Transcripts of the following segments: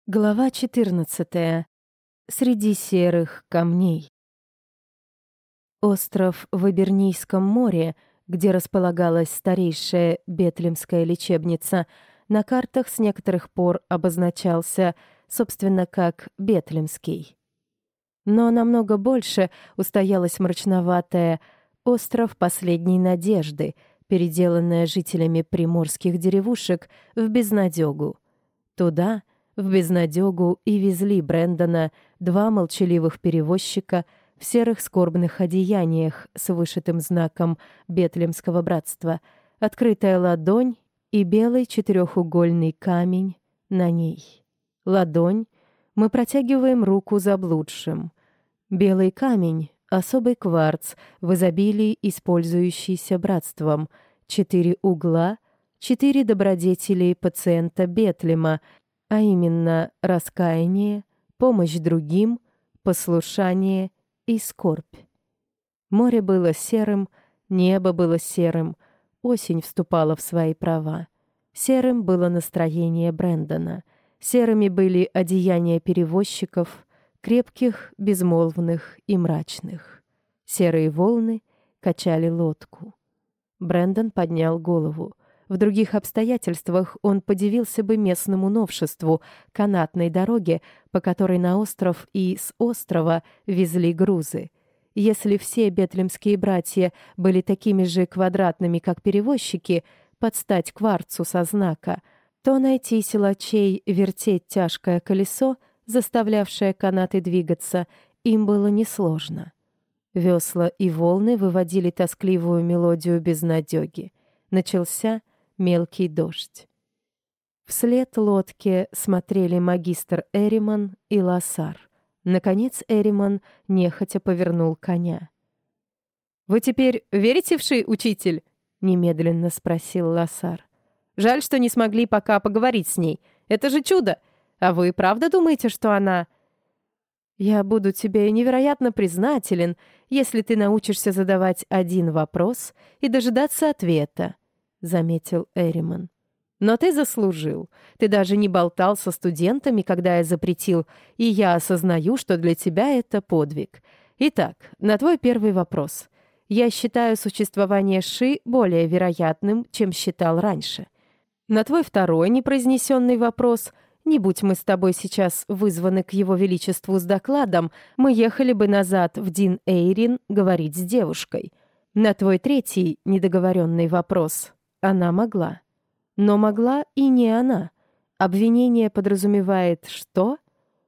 Глава 14. Среди серых камней. Остров в Ибернийском море, где располагалась старейшая Бетлемская лечебница, на картах с некоторых пор обозначался, собственно, как Бетлемский. Но намного больше устоялась мрачноватая «Остров последней надежды», переделанная жителями приморских деревушек в безнадёгу. Туда, в безнадёгу, и везли Брэндона два молчаливых перевозчика в серых скорбных одеяниях с вышитым знаком Бетлемского братства, открытая ладонь и белый четырехугольный камень на ней. Ладонь — мы протягиваем руку заблудшим. Белый камень — особый кварц, в изобилии использующийся братством. 4 угла — 4 добродетели пациента Бетлема, а именно раскаяние, помощь другим, послушание и скорбь. Море было серым, небо было серым, осень вступала в свои права. Серым было настроение Брэндона, серыми были одеяния перевозчиков, крепких, безмолвных и мрачных. Серые волны качали лодку. Брэндон поднял голову. В других обстоятельствах он подивился бы местному новшеству — канатной дороге, по которой на остров и с острова везли грузы. Если все бетлемские братья были такими же квадратными, как перевозчики, под стать кварцу со знака, то найти силачей вертеть тяжкое колесо, заставлявшее канаты двигаться, им было несложно. Весла и волны выводили тоскливую мелодию безнадёги. Начался мелкий дождь. Вслед лодке смотрели магистр Эриман и Лассар. Наконец Эриман нехотя повернул коня. «Вы теперь верите в Ши, учитель?» — немедленно спросил Лассар. «Жаль, что не смогли пока поговорить с ней. Это же чудо! А вы правда думаете, что она...» «Я буду тебе невероятно признателен, если ты научишься задавать один вопрос и дожидаться ответа», — заметил Эриман. «Но ты заслужил. Ты даже не болтал со студентами, когда я запретил, и я осознаю, что для тебя это подвиг. Итак, на твой первый вопрос. Я считаю существование Ши более вероятным, чем считал раньше. На твой второй непроизнесенный вопрос. Не будь мы с тобой сейчас вызваны к его величеству с докладом, мы ехали бы назад в Дин-Эйрин говорить с девушкой. На твой третий недоговоренный вопрос. Она могла. Но могла и не она. Обвинение подразумевает что?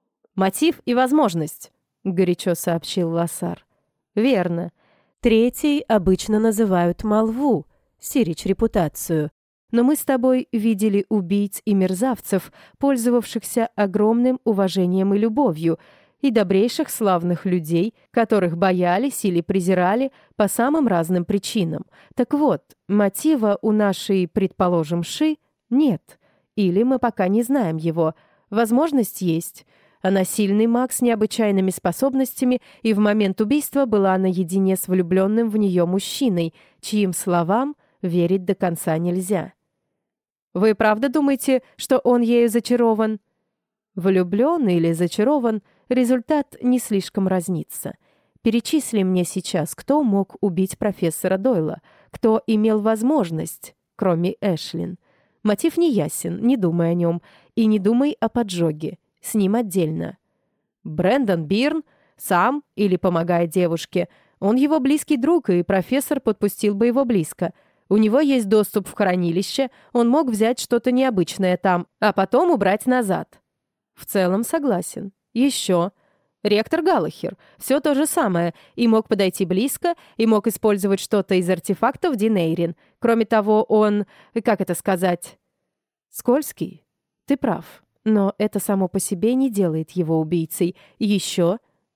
«Мотив и возможность», — горячо сообщил Лассар. «Верно. Третий обычно называют молву, сирич репутацию. Но мы с тобой видели убийц и мерзавцев, пользовавшихся огромным уважением и любовью, и добрейших славных людей, которых боялись или презирали по самым разным причинам. Так вот, мотива у нашей, предположим, Ши нет. Или мы пока не знаем его. Возможность есть. Она сильный маг с необычайными способностями, и в момент убийства была наедине с влюбленным в нее мужчиной, чьим словам верить до конца нельзя. «Вы правда думаете, что он ею зачарован?» Влюблен или зачарован, результат не слишком разнится. Перечисли мне сейчас, кто мог убить профессора Дойла, кто имел возможность, кроме Эшлин. Мотив не ясен, не думай о нем, и не думай о поджоге, с ним отдельно. Брэндон Бирн сам или помогая девушке, он его близкий друг, и профессор подпустил бы его близко. У него есть доступ в хранилище, он мог взять что-то необычное там, а потом убрать назад. В целом согласен. Еще. Ректор Галлахер. Все то же самое. И мог подойти близко, и мог использовать что-то из артефактов Дин-Эйрин. Кроме того, он... Как это сказать? Скользкий. Ты прав. Но это само по себе не делает его убийцей. Еще...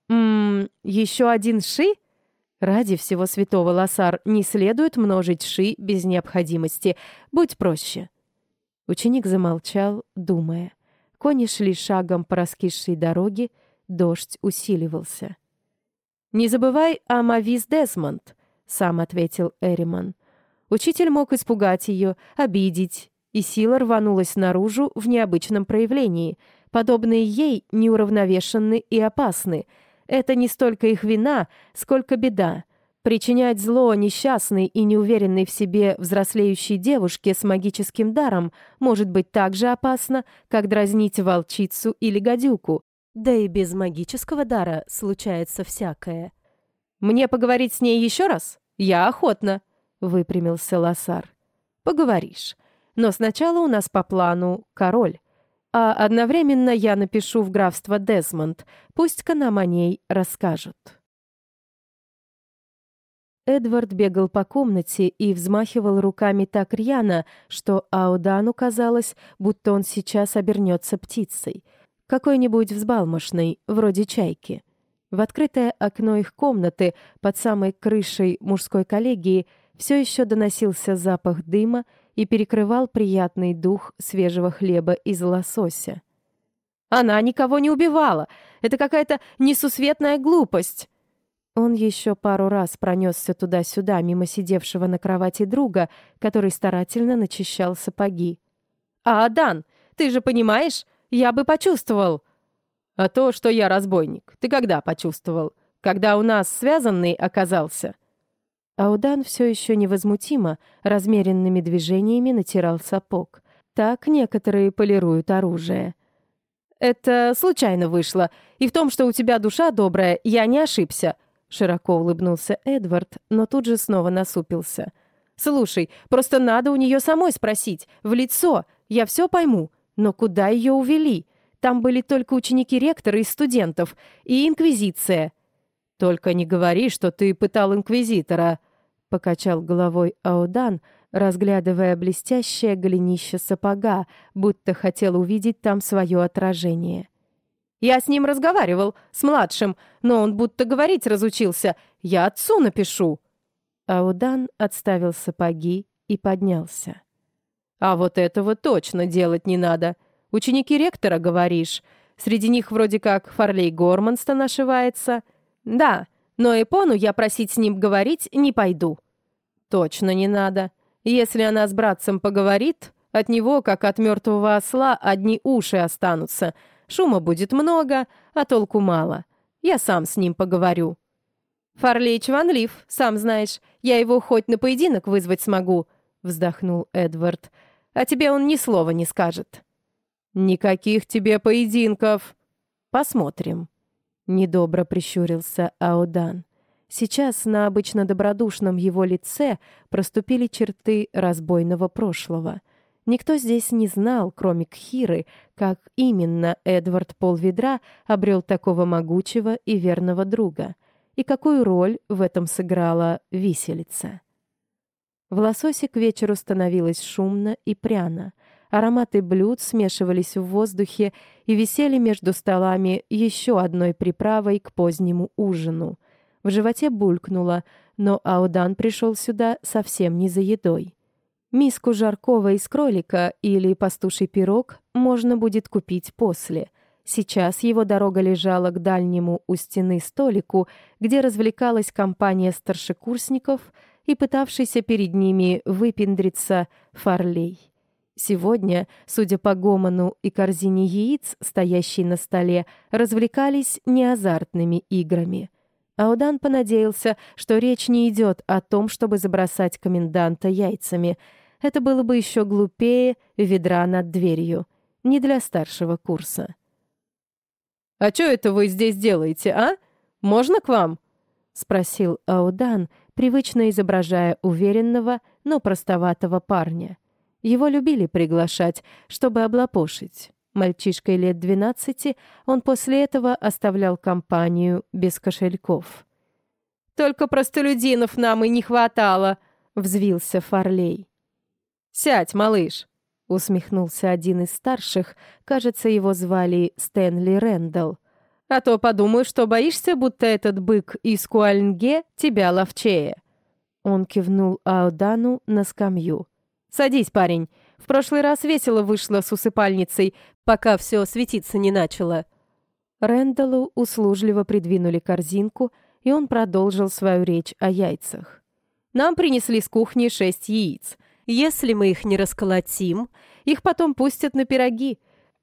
еще один Ши? Ради всего святого, Лассар, не следует множить Ши без необходимости. Будь проще. Ученик замолчал, думая. Кони шли шагом по раскисшей дороге, дождь усиливался. «Не забывай о Мавис Десмонд», — сам ответил Эриман. Учитель мог испугать ее, обидеть, и сила рванулась наружу в необычном проявлении. Подобные ей неуравновешенны и опасны. Это не столько их вина, сколько беда. Причинять зло несчастной и неуверенной в себе взрослеющей девушке с магическим даром может быть так же опасно, как дразнить волчицу или гадюку. Да и без магического дара случается всякое. «Мне поговорить с ней еще раз? Я охотно», — выпрямился Лассар. «Поговоришь. Но сначала у нас по плану король. А одновременно я напишу в графство Десмонд. Пусть-ка нам о ней расскажут». Эдвард бегал по комнате и взмахивал руками так рьяно, что Аудану казалось, будто он сейчас обернется птицей, какой-нибудь взбалмошной, вроде чайки. В открытое окно их комнаты, под самой крышей мужской коллегии, все еще доносился запах дыма и перекрывал приятный дух свежего хлеба из лосося. «Она никого не убивала! Это какая-то несусветная глупость!» Он еще пару раз пронесся туда-сюда мимо сидевшего на кровати друга, который старательно начищал сапоги. «А, Дан, ты же понимаешь, я бы почувствовал!» «А то, что я разбойник, ты когда почувствовал? Когда у нас связанный оказался?» Аудан все еще невозмутимо, размеренными движениями натирал сапог. Так некоторые полируют оружие. «Это случайно вышло, и в том, что у тебя душа добрая, я не ошибся», — широко улыбнулся Эдвард, но тут же снова насупился. «Слушай, просто надо у нее самой спросить, в лицо, я все пойму, но куда ее увели? Там были только ученики ректора из студентов и инквизиция». «Только не говори, что ты пытал инквизитора», — покачал головой Аудан, разглядывая блестящее голенище сапога, будто хотел увидеть там свое отражение. «Я с ним разговаривал, с младшим, но он будто говорить разучился. Я отцу напишу». Аудан отставил сапоги и поднялся. «А вот этого точно делать не надо. Ученики ректора, говоришь? Среди них вроде как Фарлей Гормонстон ошивается». «Да, но Эпону я просить с ним говорить не пойду». «Точно не надо. Если она с братцем поговорит, от него, как от мертвого осла, одни уши останутся. Шума будет много, а толку мало. Я сам с ним поговорю». «Фарлей чванлив, сам знаешь. Я его хоть на поединок вызвать смогу», — вздохнул Эдвард. «А тебе он ни слова не скажет». «Никаких тебе поединков». «Посмотрим». Недобро прищурился Аудан. Сейчас на обычно добродушном его лице проступили черты разбойного прошлого. Никто здесь не знал, кроме Кхиры, как именно Эдвард Полведра обрел такого могучего и верного друга, и какую роль в этом сыграла виселица. В лососе к вечеру становилось шумно и пряно. Ароматы блюд смешивались в воздухе и висели между столами еще одной приправой к позднему ужину. В животе булькнуло, но Аудан пришел сюда совсем не за едой. Миску жаркого из кролика или пастуший пирог можно будет купить после. Сейчас его дорога лежала к дальнему у стены столику, где развлекалась компания старшекурсников и пытавшийся перед ними выпендриться Фарлей. Сегодня, судя по гомону и корзине яиц, стоящей на столе, развлекались неазартными играми. Аудан понадеялся, что речь не идет о том, чтобы забросать коменданта яйцами. Это было бы еще глупее ведра над дверью. Не для старшего курса. «А что это вы здесь делаете, а? Можно к вам?» — спросил Аудан, привычно изображая уверенного, но простоватого парня. Его любили приглашать, чтобы облапошить. Мальчишкой лет 12 он после этого оставлял компанию без кошельков. «Только простолюдинов нам и не хватало!» — взвился Фарлей. «Сядь, малыш!» — усмехнулся один из старших, кажется, его звали Стэнли Рэндалл. «А то подумаю, что боишься, будто этот бык из Куальнге тебя ловчее». Он кивнул Аудану на скамью. «Садись, парень. В прошлый раз весело вышло с усыпальницей, пока все светиться не начало». Рэндаллу услужливо придвинули корзинку, и он продолжил свою речь о яйцах. «Нам принесли с кухни 6 яиц. Если мы их не расколотим, их потом пустят на пироги.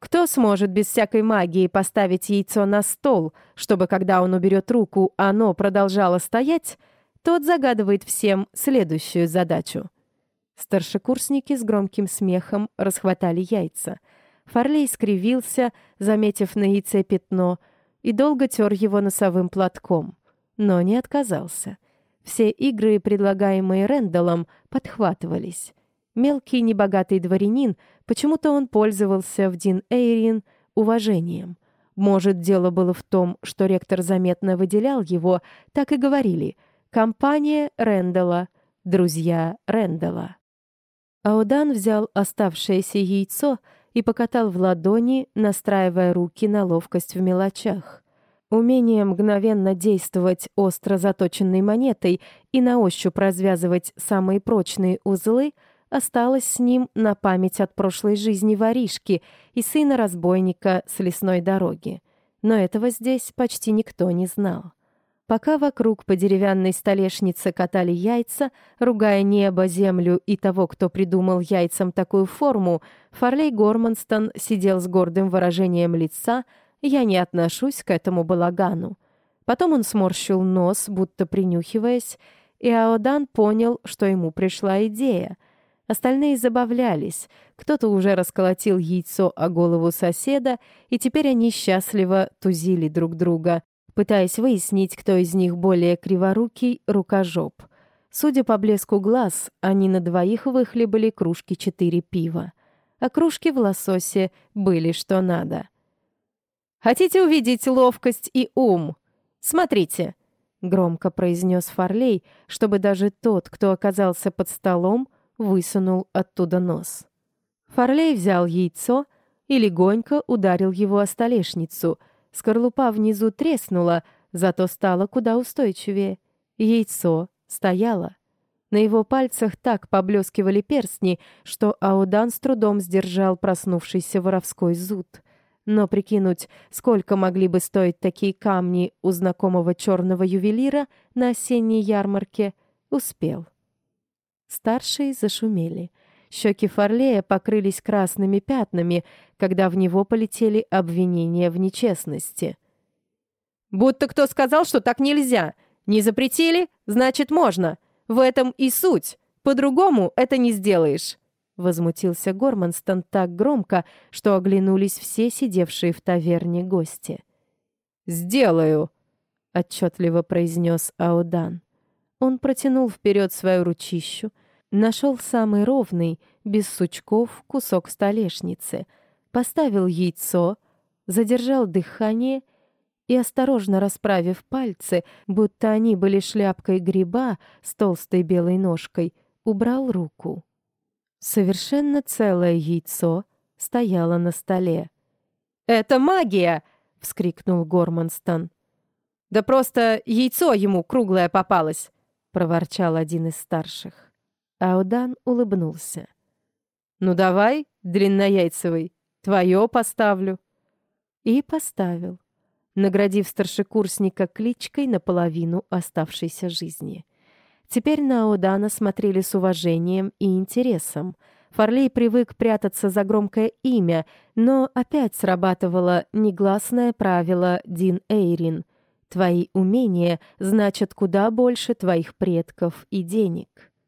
Кто сможет без всякой магии поставить яйцо на стол, чтобы, когда он уберет руку, оно продолжало стоять, тот загадывает всем следующую задачу. Старшекурсники с громким смехом расхватали яйца. Фарлей скривился, заметив на яйце пятно, и долго тер его носовым платком, но не отказался. Все игры, предлагаемые Рэндаллом, подхватывались. Мелкий небогатый дворянин, почему-то он пользовался в Дин-Эйрин уважением. Может, дело было в том, что ректор заметно выделял его, так и говорили: «Компания Рэндалла, друзья Рэндалла». Аодан взял оставшееся яйцо и покатал в ладони, настраивая руки на ловкость в мелочах. Умение мгновенно действовать остро заточенной монетой и на ощупь развязывать самые прочные узлы осталось с ним на память от прошлой жизни воришки и сына разбойника с лесной дороги. Но этого здесь почти никто не знал. Пока вокруг по деревянной столешнице катали яйца, ругая небо, землю и того, кто придумал яйцам такую форму, Фарлей Горманстон сидел с гордым выражением лица: «Я не отношусь к этому балагану». Потом он сморщил нос, будто принюхиваясь, и Аодан понял, что ему пришла идея. Остальные забавлялись. Кто-то уже расколотил яйцо о голову соседа, и теперь они счастливо тузили друг друга, пытаясь выяснить, кто из них более криворукий рукожоп. Судя по блеску глаз, они на двоих выхлебали кружки 4 пива. А кружки в лососе были что надо. «Хотите увидеть ловкость и ум? Смотрите!» — громко произнес Фарлей, чтобы даже тот, кто оказался под столом, высунул оттуда нос. Фарлей взял яйцо и легонько ударил его о столешницу. Скорлупа внизу треснула, зато стало куда устойчивее. Яйцо стояло. На его пальцах так поблескивали перстни, что Аодан с трудом сдержал проснувшийся воровской зуд. Но прикинуть, сколько могли бы стоить такие камни у знакомого черного ювелира на осенней ярмарке, успел. Старшие зашумели. Щеки Фарлея покрылись красными пятнами, когда в него полетели обвинения в нечестности. «Будто кто сказал, что так нельзя. Не запретили, значит, можно. В этом и суть. По-другому это не сделаешь». Возмутился Горманстон так громко, что оглянулись все сидевшие в таверне гости. «Сделаю», — отчетливо произнес Аодан. Он протянул вперед свою ручищу, нашел самый ровный, без сучков, кусок столешницы, поставил яйцо, задержал дыхание и, осторожно расправив пальцы, будто они были шляпкой гриба с толстой белой ножкой, убрал руку. Совершенно целое яйцо стояло на столе. «Это магия!» — вскрикнул Горманстон. «Да просто яйцо ему круглое попалось!» — проворчал один из старших. Аодан улыбнулся. «Ну давай, длиннояйцевый, твое поставлю». И поставил, наградив старшекурсника кличкой наполовину оставшейся жизни. Теперь на Аодана смотрели с уважением и интересом. Фарлей привык прятаться за громкое имя, но опять срабатывало негласное правило Дин-Эйрин. Твои умения значат куда больше твоих предков и денег.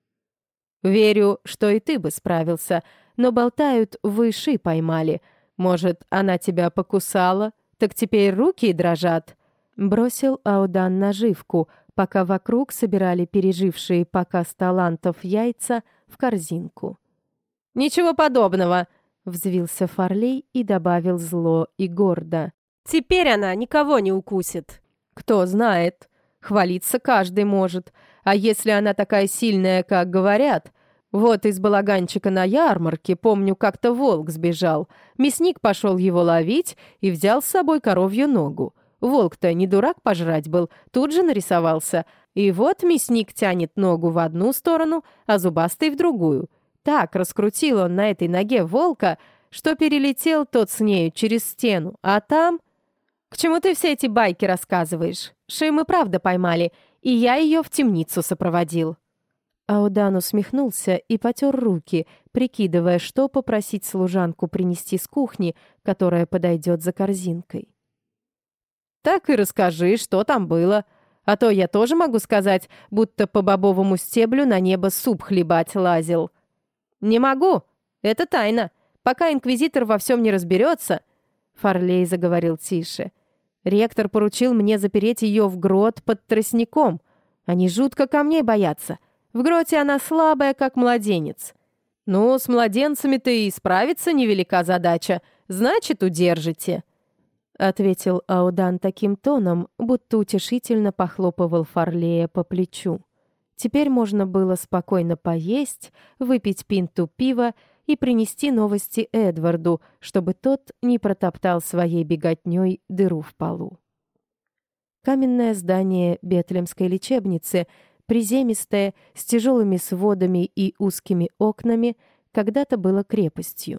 «Верю, что и ты бы справился, но болтают, вы ши поймали. Может, она тебя покусала? Так теперь руки дрожат?» Бросил Аодан наживку, пока вокруг собирали пережившие показ талантов яйца в корзинку. «Ничего подобного!» — взвился Фарлей и добавил зло и гордо. «Теперь она никого не укусит!» «Кто знает, хвалиться каждый может. А если она такая сильная, как говорят? Вот из балаганчика на ярмарке, помню, как-то волк сбежал. Мясник пошел его ловить и взял с собой коровью ногу. Волк-то не дурак пожрать был, тут же нарисовался. И вот мясник тянет ногу в одну сторону, а зубастый в другую. Так раскрутил он на этой ноге волка, что перелетел тот с нею через стену, а там... К чему ты все эти байки рассказываешь? Ши мы правда поймали, и я ее в темницу сопроводил». Аудан усмехнулся и потер руки, прикидывая, что попросить служанку принести с кухни, которая подойдет за корзинкой. «Так и расскажи, что там было. А то я тоже могу сказать, будто по бобовому стеблю на небо суп хлебать лазил». «Не могу. Это тайна. Пока инквизитор во всем не разберется», — Фарлей заговорил тише. «Ректор поручил мне запереть ее в грот под тростником. Они жутко камней боятся. В гроте она слабая, как младенец. Ну, с младенцами-то и справиться невелика задача. Значит, удержите», — ответил Аудан таким тоном, будто утешительно похлопывал Фарлея по плечу. Теперь можно было спокойно поесть, выпить пинту пива и принести новости Эдварду, чтобы тот не протоптал своей беготней дыру в полу. Каменное здание Бетлемской лечебницы, приземистое, с тяжелыми сводами и узкими окнами, когда-то было крепостью.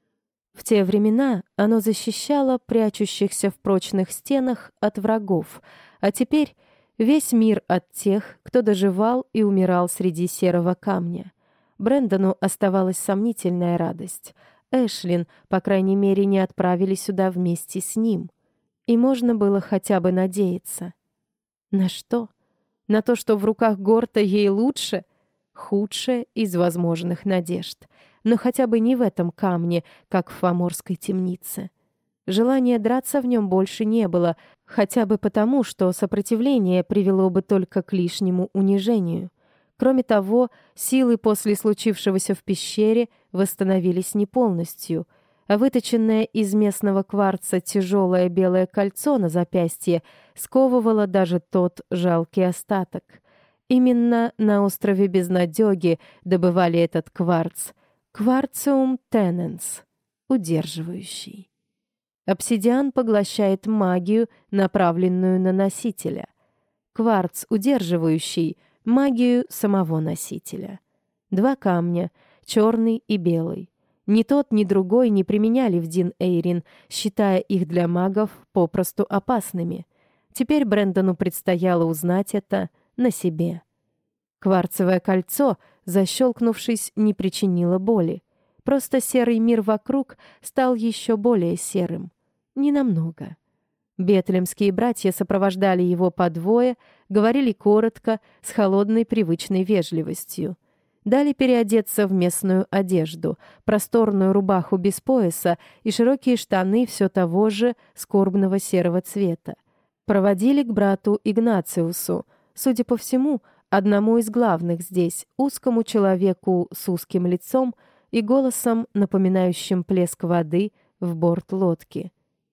В те времена оно защищало прячущихся в прочных стенах от врагов, а теперь весь мир от тех, кто доживал и умирал среди серого камня. Брэндону оставалась сомнительная радость. Эшлин, по крайней мере, не отправили сюда вместе с ним. И можно было хотя бы надеяться. На что? На то, что в руках Горта ей лучше? Худшее из возможных надежд. Но хотя бы не в этом камне, как в фаморской темнице. Желания драться в нем больше не было, хотя бы потому, что сопротивление привело бы только к лишнему унижению. Кроме того, силы после случившегося в пещере восстановились не полностью, а выточенное из местного кварца тяжелое белое кольцо на запястье сковывало даже тот жалкий остаток. Именно на острове Безнадёги добывали этот кварц. Кварциум тененс, удерживающий. Обсидиан поглощает магию, направленную на носителя. Кварц, удерживающий магию самого носителя. Два камня, черный и белый. Ни тот, ни другой не применяли в Дин-Эйрин, считая их для магов попросту опасными. Теперь Брэндону предстояло узнать это на себе. Кварцевое кольцо, защелкнувшись, не причинило боли. Просто серый мир вокруг стал еще более серым. Ненамного. Бетлемские братья сопровождали его по двое, говорили коротко, с холодной привычной вежливостью. Дали переодеться в местную одежду, просторную рубаху без пояса и широкие штаны все того же скорбного серого цвета. Проводили к брату Игнациусу, судя по всему, одному из главных здесь, узкому человеку с узким лицом и голосом, напоминающим плеск воды в борт лодки.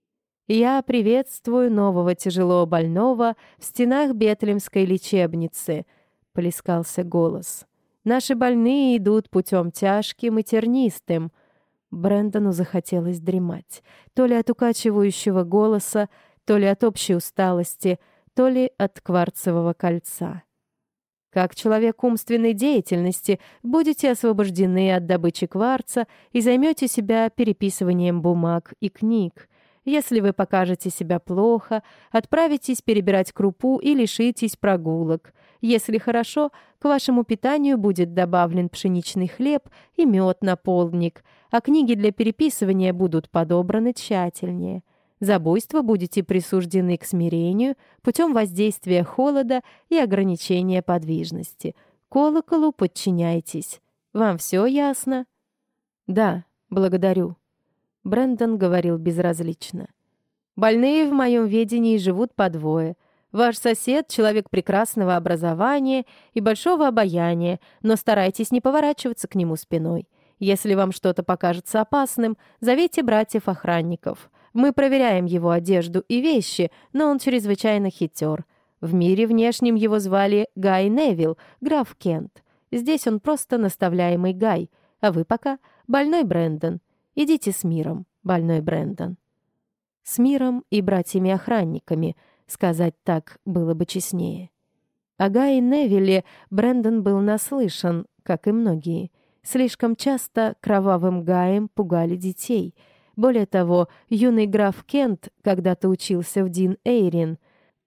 «Я приветствую нового тяжело больного в стенах Бетлемской лечебницы», — плескался голос. «Наши больные идут путем тяжким и тернистым». Брэндону захотелось дремать. То ли от укачивающего голоса, то ли от общей усталости, то ли от кварцевого кольца. Как человек умственной деятельности будете освобождены от добычи кварца и займете себя переписыванием бумаг и книг. Если вы покажете себя плохо, отправитесь перебирать крупу и лишитесь прогулок. Если хорошо, к вашему питанию будет добавлен пшеничный хлеб и мед на полдник, а книги для переписывания будут подобраны тщательнее. За буйство будете присуждены к смирению путем воздействия холода и ограничения подвижности. Колоколу подчиняйтесь. Вам все ясно? Да, благодарю. Брэндон говорил безразлично. Больные в моем ведении живут по двое. Ваш сосед — человек прекрасного образования и большого обаяния, но старайтесь не поворачиваться к нему спиной. Если вам что-то покажется опасным, зовите братьев-охранников. Мы проверяем его одежду и вещи, но он чрезвычайно хитер. В мире внешнем его звали Гай Невилл, граф Кент. Здесь он просто наставляемый Гай, а вы пока больной Брэндон. Идите с миром, больной Брэндон. С миром и братьями-охранниками, сказать так было бы честнее. О Гае Невилле Брэндон был наслышан, как и многие. Слишком часто кровавым Гаем пугали детей. Более того, юный граф Кент когда-то учился в Дин-Эйрин.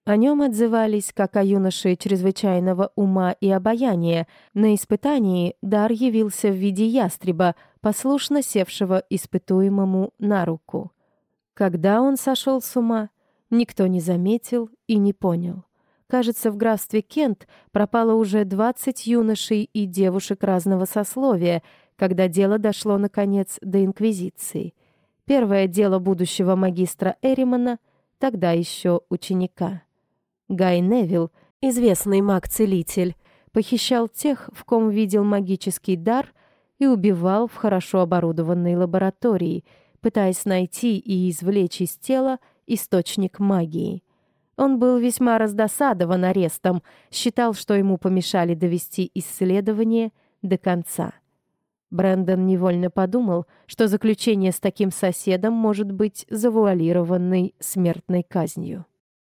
О нем отзывались как о юноше чрезвычайного ума и обаяния. На испытании дар явился в виде ястреба, послушно севшего испытуемому на руку. Когда он сошел с ума, никто не заметил и не понял. Кажется, в графстве Кент пропало уже 20 юношей и девушек разного сословия, когда дело дошло, наконец, до Инквизиции. Первое дело будущего магистра Эримана, тогда еще ученика. Гай Невилл, известный маг-целитель, похищал тех, в ком видел магический дар, и убивал в хорошо оборудованной лаборатории, пытаясь найти и извлечь из тела источник магии. Он был весьма раздосадован арестом, считал, что ему помешали довести исследование до конца. Брэндон невольно подумал, что заключение с таким соседом может быть завуалированной смертной казнью.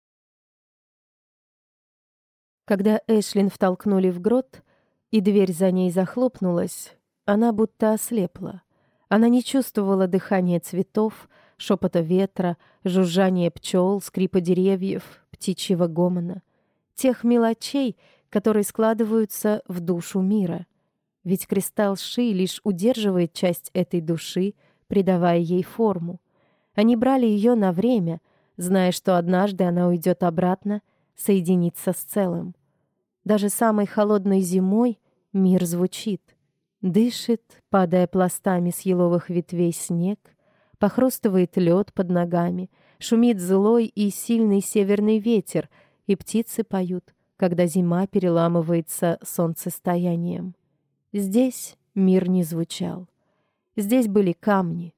Когда Эшлин втолкнули в грот, и дверь за ней захлопнулась, она будто ослепла. Она не чувствовала дыхания цветов, шепота ветра, жужжания пчел, скрипа деревьев, птичьего гомона. Тех мелочей, которые складываются в душу мира. Ведь кристалл Ши лишь удерживает часть этой души, придавая ей форму. Они брали ее на время, зная, что однажды она уйдет обратно, соединиться с целым. Даже самой холодной зимой мир звучит. Дышит, падая пластами с еловых ветвей снег, похрустывает лед под ногами, шумит злой и сильный северный ветер, и птицы поют, когда зима переламывается солнцестоянием. Здесь мир не звучал. Здесь были камни,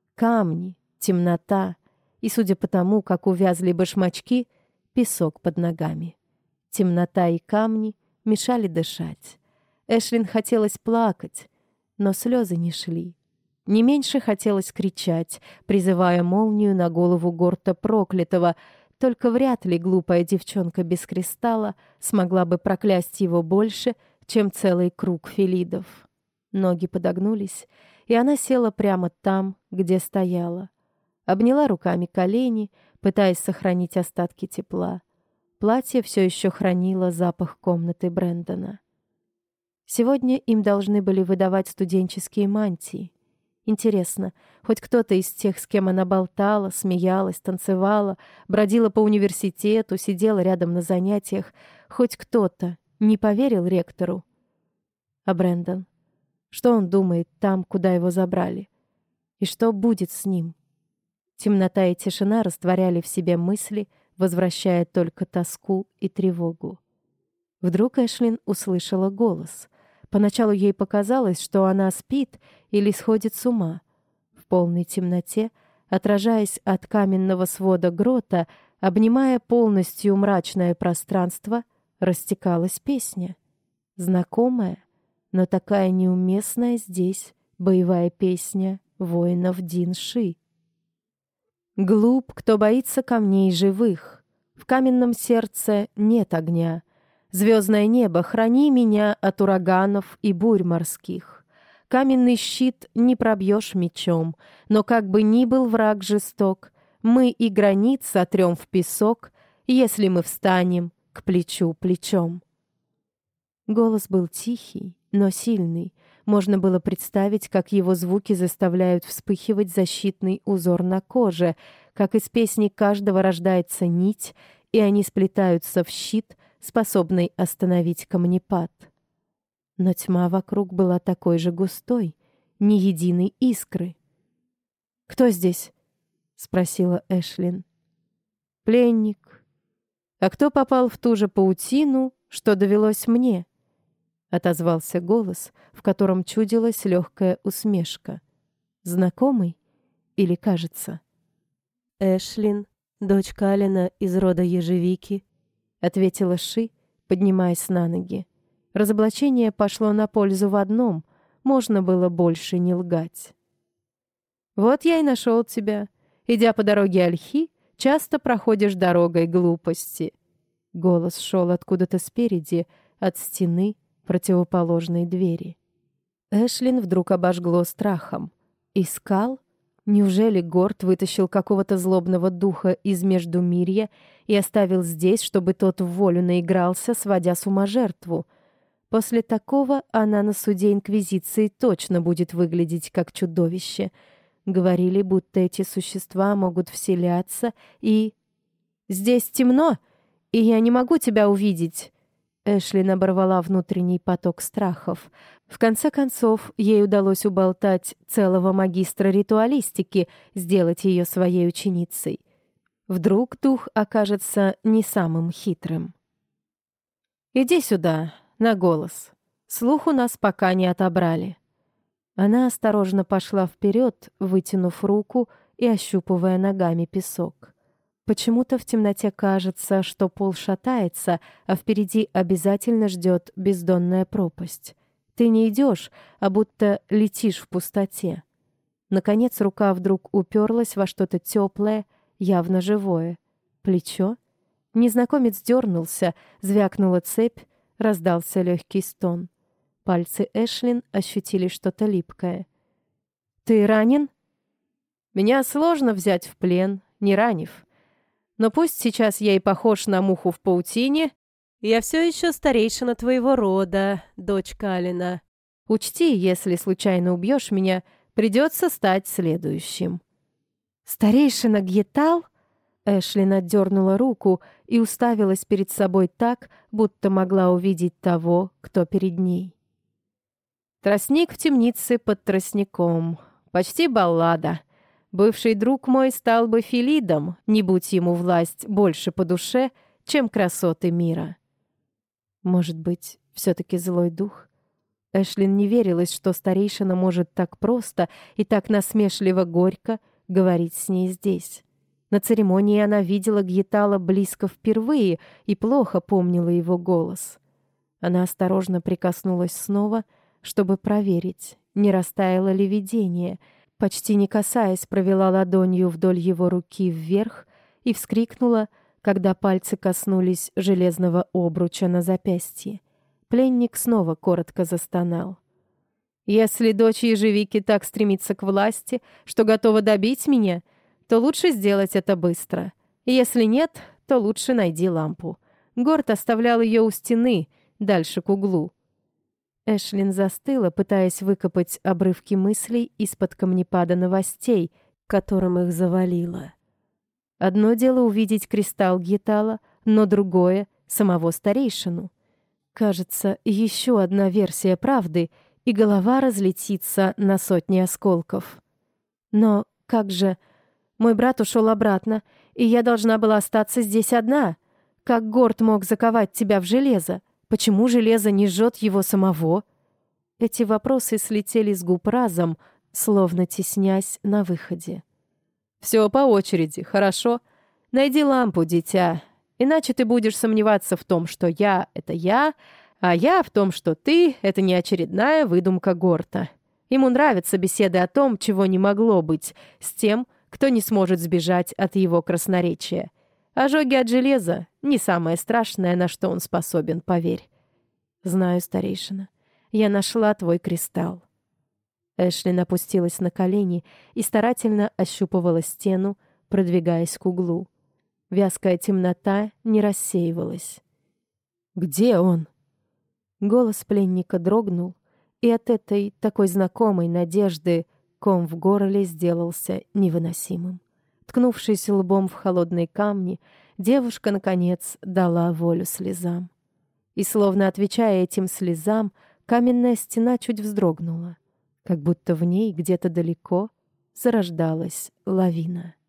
темнота, и, судя по тому, как увязли башмачки, песок под ногами. Темнота и камни мешали дышать. Эшлин хотелось плакать, но слезы не шли. Не меньше хотелось кричать, призывая молнию на голову Горта Проклятого, только вряд ли глупая девчонка без кристалла смогла бы проклясть его больше, чем целый круг фелидов. Ноги подогнулись, и она села прямо там, где стояла. Обняла руками колени, пытаясь сохранить остатки тепла. Платье все еще хранило запах комнаты Брэндона. Сегодня им должны были выдавать студенческие мантии. Интересно, хоть кто-то из тех, с кем она болтала, смеялась, танцевала, бродила по университету, сидела рядом на занятиях, хоть кто-то не поверил ректору? А Брэндон? Что он думает там, куда его забрали? И что будет с ним? Темнота и тишина растворяли в себе мысли, возвращая только тоску и тревогу. Вдруг Эшлин услышала голос. Поначалу ей показалось, что она спит или сходит с ума. В полной темноте, отражаясь от каменного свода грота, обнимая полностью мрачное пространство, растекалась песня. Знакомая, но такая неуместная здесь боевая песня воинов Дин-Ши. Глуп, кто боится камней живых. В каменном сердце нет огня. Звездное небо, храни меня от ураганов и бурь морских. Каменный щит не пробьешь мечом, но как бы ни был враг жесток, мы и границ сотрем в песок, если мы встанем к плечу плечом. Голос был тихий, но сильный. Можно было представить, как его звуки заставляют вспыхивать защитный узор на коже, как из песни каждого рождается нить, и они сплетаются в щит, способный остановить камнепад. Но тьма вокруг была такой же густой, ни единой искры. «Кто здесь?» — спросила Эшлин. «Пленник. А кто попал в ту же паутину, что довелось мне?» — отозвался голос, в котором чудилась легкая усмешка. «Знакомый? Или кажется?» «Эшлин, дочка Алина из рода Ежевики», — ответила Ши, поднимаясь на ноги. Разоблачение пошло на пользу в одном, можно было больше не лгать. «Вот я и нашел тебя. Идя по дороге Ольхи, часто проходишь дорогой глупости». Голос шел откуда-то спереди, от стены противоположной двери. Эшлин вдруг обожгло страхом. Искал? Неужели Горд вытащил какого-то злобного духа из Междумирья и оставил здесь, чтобы тот в волю наигрался, сводя с ума жертву? После такого она на суде Инквизиции точно будет выглядеть как чудовище. Говорили, будто эти существа могут вселяться и... «Здесь темно, и я не могу тебя увидеть!» Эшлин оборвала внутренний поток страхов. В конце концов, ей удалось уболтать целого магистра ритуалистики, сделать ее своей ученицей. Вдруг дух окажется не самым хитрым. «Иди сюда, на голос. Слух у нас пока не отобрали». Она осторожно пошла вперед, вытянув руку и ощупывая ногами песок. Почему-то в темноте кажется, что пол шатается, а впереди обязательно ждет бездонная пропасть. Ты не идешь, а будто летишь в пустоте. Наконец рука вдруг уперлась во что-то теплое, явно живое. Плечо? Незнакомец дернулся, звякнула цепь, раздался легкий стон. Пальцы Эшлин ощутили что-то липкое. «Ты ранен?» «Меня сложно взять в плен, не ранив. Но пусть сейчас я и похож на муху в паутине, я все еще старейшина твоего рода, дочь Калина. Учти, если случайно убьешь меня, придется стать следующим». «Старейшина Гьетал?» Эшлин отдернула руку и уставилась перед собой так, будто могла увидеть того, кто перед ней. «Тростник в темнице под тростником. Почти баллада. Бывший друг мой стал бы Филидом, не будь ему власть больше по душе, чем красоты мира». Может быть, все-таки злой дух? Эшлин не верилась, что старейшина может так просто и так насмешливо горько говорить с ней здесь. На церемонии она видела Гьетала близко впервые и плохо помнила его голос. Она осторожно прикоснулась снова, чтобы проверить, не растаяло ли видение, почти не касаясь, провела ладонью вдоль его руки вверх и вскрикнула, когда пальцы коснулись железного обруча на запястье. Пленник снова коротко застонал. «Если дочь ежевики так стремится к власти, что готова добить меня, то лучше сделать это быстро. Если нет, то лучше найди лампу. Горд оставлял ее у стены, дальше к углу». Эшлин застыла, пытаясь выкопать обрывки мыслей из-под камнепада новостей, которым их завалило. Одно дело увидеть кристалл Гьетала, но другое — самого старейшину. Кажется, еще одна версия правды, и голова разлетится на сотни осколков. Но как же... Мой брат ушел обратно, и я должна была остаться здесь одна. Как Горд мог заковать тебя в железо? Почему железо не жжет его самого? Эти вопросы слетели с губ разом, словно теснясь на выходе. «Все по очереди, хорошо? Найди лампу, дитя, иначе ты будешь сомневаться в том, что я — это я, а я в том, что ты — это не очередная выдумка Горта. Ему нравятся беседы о том, чего не могло быть, с тем, кто не сможет сбежать от его красноречия. Ожоги от железа — не самое страшное, на что он способен, поверь. Знаю, старейшина, я нашла твой кристалл». Эшлин опустилась на колени и старательно ощупывала стену, продвигаясь к углу. Вязкая темнота не рассеивалась. «Где он?» Голос пленника дрогнул, и от этой такой знакомой надежды ком в горле сделался невыносимым. Ткнувшись лбом в холодные камни, девушка, наконец, дала волю слезам. И, словно отвечая этим слезам, каменная стена чуть вздрогнула, как будто в ней где-то далеко зарождалась лавина.